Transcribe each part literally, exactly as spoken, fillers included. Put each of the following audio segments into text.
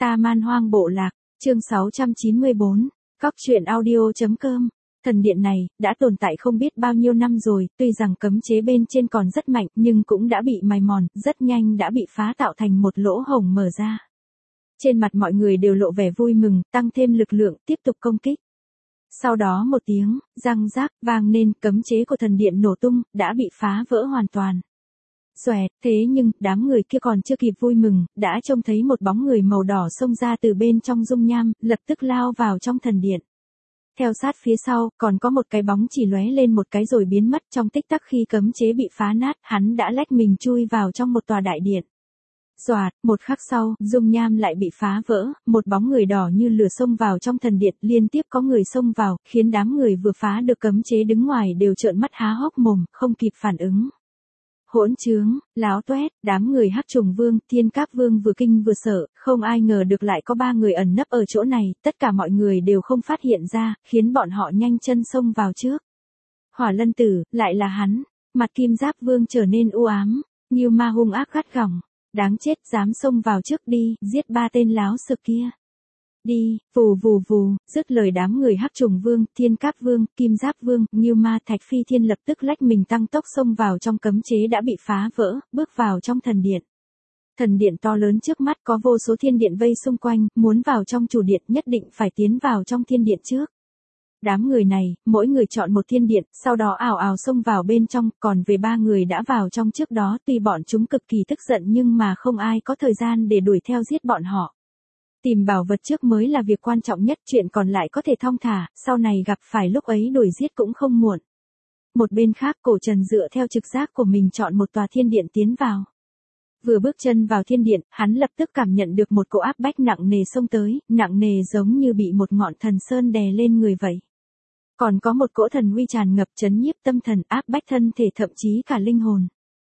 Ta Man Hoang Bộ Lạc, chương sáu trăm chín mươi bốn, Cóc truyện audio.com. Thần điện này, đã tồn tại không biết bao nhiêu năm rồi, tuy rằng cấm chế bên trên còn rất mạnh, nhưng cũng đã bị mài mòn, rất nhanh đã bị phá tạo thành một lỗ hổng mở ra. Trên mặt mọi người đều lộ vẻ vui mừng, tăng thêm lực lượng, tiếp tục công kích. Sau đó một tiếng, răng rác, vang nên, cấm chế của thần điện nổ tung, đã bị phá vỡ hoàn toàn. Xoẹt, thế nhưng, đám người kia còn chưa kịp vui mừng, đã trông thấy một bóng người màu đỏ xông ra từ bên trong dung nham, lập tức lao vào trong thần điện. Theo sát phía sau, còn có một cái bóng chỉ lóe lên một cái rồi biến mất. Trong tích tắc khi cấm chế bị phá nát, hắn đã lách mình chui vào trong một tòa đại điện. Xoạt, một khắc sau, dung nham lại bị phá vỡ, một bóng người đỏ như lửa xông vào trong thần điện, liên tiếp có người xông vào, khiến đám người vừa phá được cấm chế đứng ngoài đều trợn mắt há hốc mồm, không kịp phản ứng. Hỗn trướng, láo toét, đám người Hắc Trùng Vương, Thiên Các Vương vừa kinh vừa sợ, không ai ngờ được lại có ba người ẩn nấp ở chỗ này, tất cả mọi người đều không phát hiện ra, khiến bọn họ nhanh chân xông vào trước. Hỏa Lân Tử, lại là hắn, mặt Kim Giáp Vương trở nên u ám, Ngưu Ma hung ác gắt gỏng, đáng chết, dám xông vào trước đi, giết ba tên láo sực kia. Đi, vù vù vù, dứt lời đám người Hắc Trùng Vương, Thiên Cáp Vương, Kim Giáp Vương, Ngưu Ma Thạch Phi Thiên lập tức lách mình tăng tốc xông vào trong cấm chế đã bị phá vỡ, bước vào trong thần điện. Thần điện to lớn trước mắt có vô số thiên điện vây xung quanh, muốn vào trong chủ điện nhất định phải tiến vào trong thiên điện trước. Đám người này, mỗi người chọn một thiên điện, sau đó ào ào xông vào bên trong, còn về ba người đã vào trong trước đó tuy bọn chúng cực kỳ tức giận nhưng mà không ai có thời gian để đuổi theo giết bọn họ. Tìm bảo vật trước mới là việc quan trọng nhất, chuyện còn lại có thể thong thả, sau này gặp phải lúc ấy đuổi giết cũng không muộn. Một bên khác, Cổ Trần dựa theo trực giác của mình chọn một tòa thiên điện tiến vào. Vừa bước chân vào thiên điện, hắn lập tức cảm nhận được một cỗ áp bách nặng nề xông tới, nặng nề giống như bị một ngọn thần sơn đè lên người vậy. Còn có một cỗ thần uy tràn ngập chấn nhiếp tâm thần, áp bách thân thể thậm chí cả linh hồn.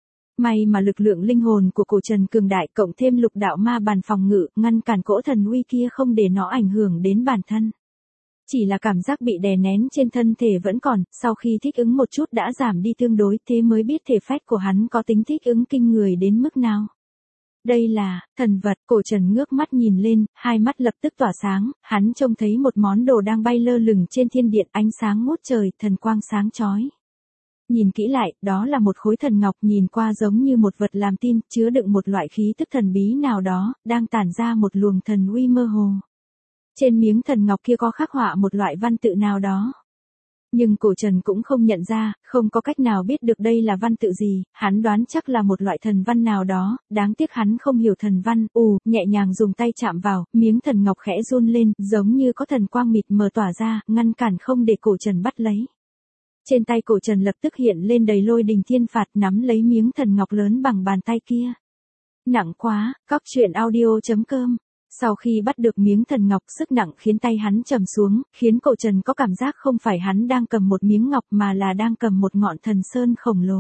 May mà lực lượng linh hồn của Cổ Trần cường đại cộng thêm lục đạo ma bàn phòng ngự, ngăn cản cỗ thần uy kia không để nó ảnh hưởng đến bản thân. Chỉ là cảm giác bị đè nén trên thân thể vẫn còn, sau khi thích ứng một chút đã giảm đi tương đối, thế mới biết thể phách của hắn có tính thích ứng kinh người đến mức nào. Đây là, thần vật, Cổ Trần ngước mắt nhìn lên, hai mắt lập tức tỏa sáng, hắn trông thấy một món đồ đang bay lơ lửng trên thiên điện, ánh sáng ngút trời, thần quang sáng chói. Nhìn kỹ lại, đó là một khối thần ngọc nhìn qua giống như một vật làm tin, chứa đựng một loại khí tức thần bí nào đó, đang tản ra một luồng thần uy mơ hồ. Trên miếng thần ngọc kia có khắc họa một loại văn tự nào đó. Nhưng Cổ Trần cũng không nhận ra, không có cách nào biết được đây là văn tự gì, hắn đoán chắc là một loại thần văn nào đó, đáng tiếc hắn không hiểu thần văn, ù, nhẹ nhàng dùng tay chạm vào, miếng thần ngọc khẽ run lên, giống như có thần quang mịt mờ tỏa ra, ngăn cản không để Cổ Trần bắt lấy. Trên tay Cổ Trần lập tức hiện lên đầy lôi đình thiên phạt, nắm lấy miếng thần ngọc lớn bằng bàn tay kia. Nặng quá, Cóc truyện audio.com. Sau khi bắt được miếng thần ngọc, sức nặng khiến tay hắn trầm xuống, khiến Cổ Trần có cảm giác không phải hắn đang cầm một miếng ngọc mà là đang cầm một ngọn thần sơn khổng lồ.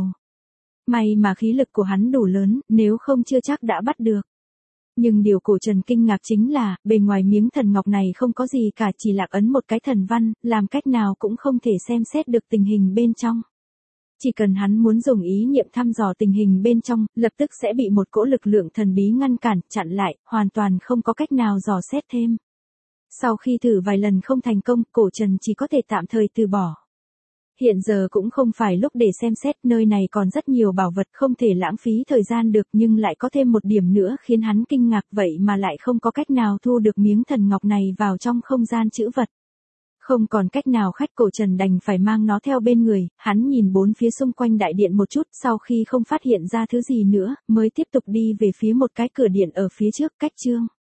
May mà khí lực của hắn đủ lớn, nếu không chưa chắc đã bắt được. Nhưng điều Cổ Trần kinh ngạc chính là, bề ngoài miếng thần ngọc này không có gì cả, chỉ lạc ấn một cái thần văn, làm cách nào cũng không thể xem xét được tình hình bên trong. Chỉ cần hắn muốn dùng ý niệm thăm dò tình hình bên trong, lập tức sẽ bị một cỗ lực lượng thần bí ngăn cản, chặn lại, hoàn toàn không có cách nào dò xét thêm. Sau khi thử vài lần không thành công, Cổ Trần chỉ có thể tạm thời từ bỏ. Hiện giờ cũng không phải lúc để xem xét, nơi này còn rất nhiều bảo vật không thể lãng phí thời gian được, nhưng lại có thêm một điểm nữa khiến hắn kinh ngạc, vậy mà lại không có cách nào thu được miếng thần ngọc này vào trong không gian trữ vật. Không còn cách nào khách, Cổ Trần đành phải mang nó theo bên người, hắn nhìn bốn phía xung quanh đại điện một chút, sau khi không phát hiện ra thứ gì nữa, mới tiếp tục đi về phía một cái cửa điện ở phía trước, cách chương.